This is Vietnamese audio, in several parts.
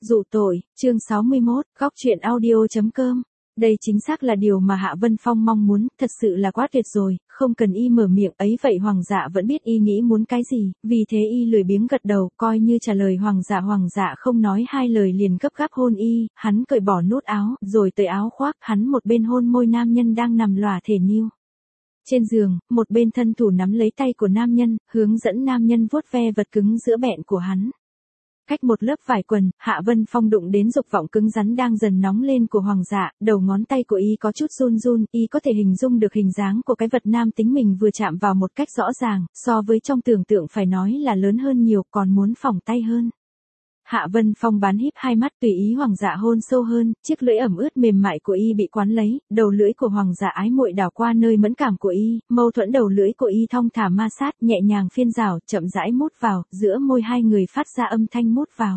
Dụ tội, chương 61, góc truyện audio.com. Đây chính xác là điều mà Hạ Vân Phong mong muốn, thật sự là quá tuyệt rồi, không cần y mở miệng ấy vậy Hoàng dạ vẫn biết y nghĩ muốn cái gì, vì thế y lười biếng gật đầu, coi như trả lời Hoàng dạ không nói hai lời liền gấp gáp hôn y, hắn cởi bỏ nút áo, rồi tới áo khoác, hắn một bên hôn môi nam nhân đang nằm lòa thể niu trên giường, một bên thân thủ nắm lấy tay của nam nhân, hướng dẫn nam nhân vuốt ve vật cứng giữa bẹn của hắn. Cách một lớp vải quần, Hạ Vân Phong đụng đến dục vọng cứng rắn đang dần nóng lên của Hoàng dạ, đầu ngón tay của y có chút run run, y có thể hình dung được hình dáng của cái vật nam tính mình vừa chạm vào một cách rõ ràng, so với trong tưởng tượng phải nói là lớn hơn nhiều, còn muốn phỏng tay hơn. Hạ Vân Phong bán híp hai mắt tùy ý Hoàng dạ hôn sâu hơn, chiếc lưỡi ẩm ướt mềm mại của y bị quán lấy, đầu lưỡi của Hoàng dạ ái muội đảo qua nơi mẫn cảm của y, mâu thuẫn đầu lưỡi của y thong thả ma sát, nhẹ nhàng phiên rảo, chậm rãi mút vào, giữa môi hai người phát ra âm thanh mút vào.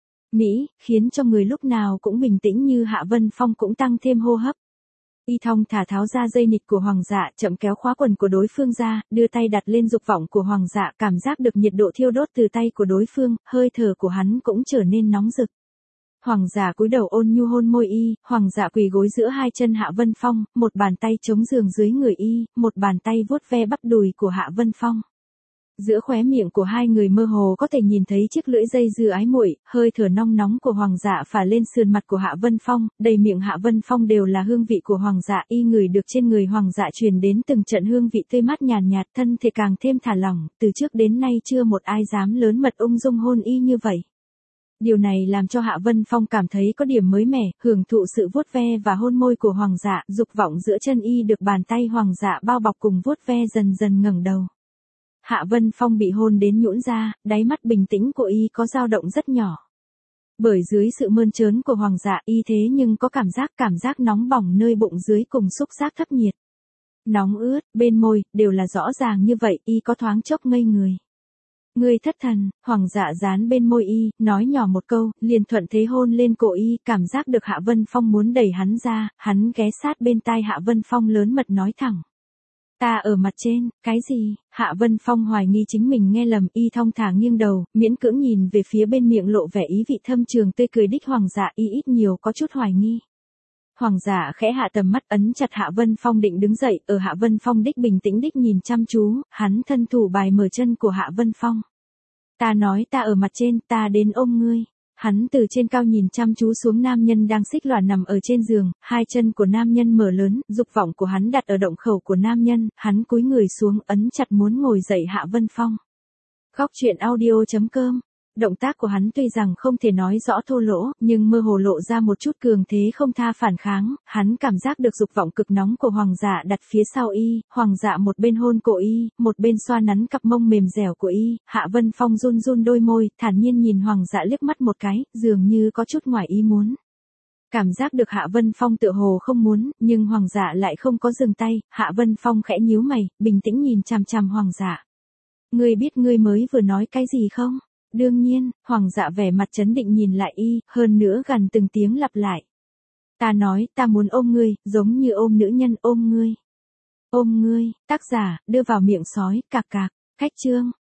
Mỹ, khiến cho người lúc nào cũng bình tĩnh như Hạ Vân Phong cũng tăng thêm hô hấp. Y thong thả tháo ra dây nịt của Hoàng dạ, chậm kéo khóa quần của đối phương ra, đưa tay đặt lên dục vọng của Hoàng dạ, cảm giác được nhiệt độ thiêu đốt từ tay của đối phương, hơi thở của hắn cũng trở nên nóng rực. Hoàng dạ cúi đầu ôn nhu hôn môi y, Hoàng dạ quỳ gối giữa hai chân Hạ Vân Phong, một bàn tay chống giường dưới người y, một bàn tay vuốt ve bắp đùi của Hạ Vân Phong. Giữa khóe miệng của hai người mơ hồ có thể nhìn thấy chiếc lưỡi dây dưa ái muội, hơi thở nong nóng của Hoàng dạ phả lên sườn mặt của Hạ Vân Phong, đầy miệng Hạ Vân Phong đều là hương vị của Hoàng dạ, y ngửi được trên người Hoàng dạ truyền đến từng trận hương vị tươi mát nhàn nhạt, thân thể càng thêm thả lỏng, từ trước đến nay chưa một ai dám lớn mật ung dung hôn y như vậy. Điều này làm cho Hạ Vân Phong cảm thấy có điểm mới mẻ, hưởng thụ sự vuốt ve và hôn môi của Hoàng dạ, dục vọng giữa chân y được bàn tay Hoàng dạ bao bọc cùng vuốt ve dần dần ngẩng đầu. Hạ Vân Phong bị hôn đến nhũn ra, đáy mắt bình tĩnh của y có dao động rất nhỏ. Bởi dưới sự mơn trớn của Hoàng dạ y thế nhưng có cảm giác nóng bỏng nơi bụng dưới cùng xúc giác thấp nhiệt. Nóng ướt, bên môi, đều là rõ ràng như vậy, y có thoáng chốc ngây người. Ngươi thất thần, Hoàng dạ dán bên môi y, nói nhỏ một câu, liền thuận thế hôn lên cổ y, cảm giác được Hạ Vân Phong muốn đẩy hắn ra, hắn ghé sát bên tai Hạ Vân Phong lớn mật nói thẳng. Ta ở mặt trên, cái gì? Hạ Vân Phong hoài nghi chính mình nghe lầm, y thong thả nghiêng đầu, miễn cưỡng nhìn về phía bên miệng lộ vẻ ý vị thâm trường tươi cười đích Hoàng dạ y ít nhiều có chút hoài nghi. Hoàng dạ khẽ hạ tầm mắt ấn chặt Hạ Vân Phong định đứng dậy, ở Hạ Vân Phong đích bình tĩnh đích nhìn chăm chú, hắn thân thủ bài mở chân của Hạ Vân Phong. Ta nói ta ở mặt trên, ta đến ôm ngươi. Hắn từ trên cao nhìn chăm chú xuống nam nhân đang xích lòa nằm ở trên giường, hai chân của nam nhân mở lớn, dục vọng của hắn đặt ở động khẩu của nam nhân, hắn cúi người xuống ấn chặt muốn ngồi dậy Hạ Vân Phong. Góc truyện audio.com. Động tác của hắn tuy rằng không thể nói rõ thô lỗ, nhưng mơ hồ lộ ra một chút cường thế không tha phản kháng, hắn cảm giác được dục vọng cực nóng của Hoàng dạ đặt phía sau y, Hoàng dạ một bên hôn cổ y, một bên xoa nắn cặp mông mềm dẻo của y, Hạ Vân Phong run run đôi môi, thản nhiên nhìn Hoàng dạ liếc mắt một cái, dường như có chút ngoài ý muốn. Cảm giác được Hạ Vân Phong tựa hồ không muốn, nhưng Hoàng dạ lại không có dừng tay, Hạ Vân Phong khẽ nhíu mày, bình tĩnh nhìn chằm chằm Hoàng dạ. Ngươi biết ngươi mới vừa nói cái gì không? Đương nhiên, Hoàng dạ vẻ mặt trấn định nhìn lại y, hơn nữa gần từng tiếng lặp lại. Ta nói, ta muốn ôm ngươi, giống như ôm nữ nhân ôm ngươi. Ôm ngươi, tác giả, đưa vào miệng sói, cạc cạc, khách chương.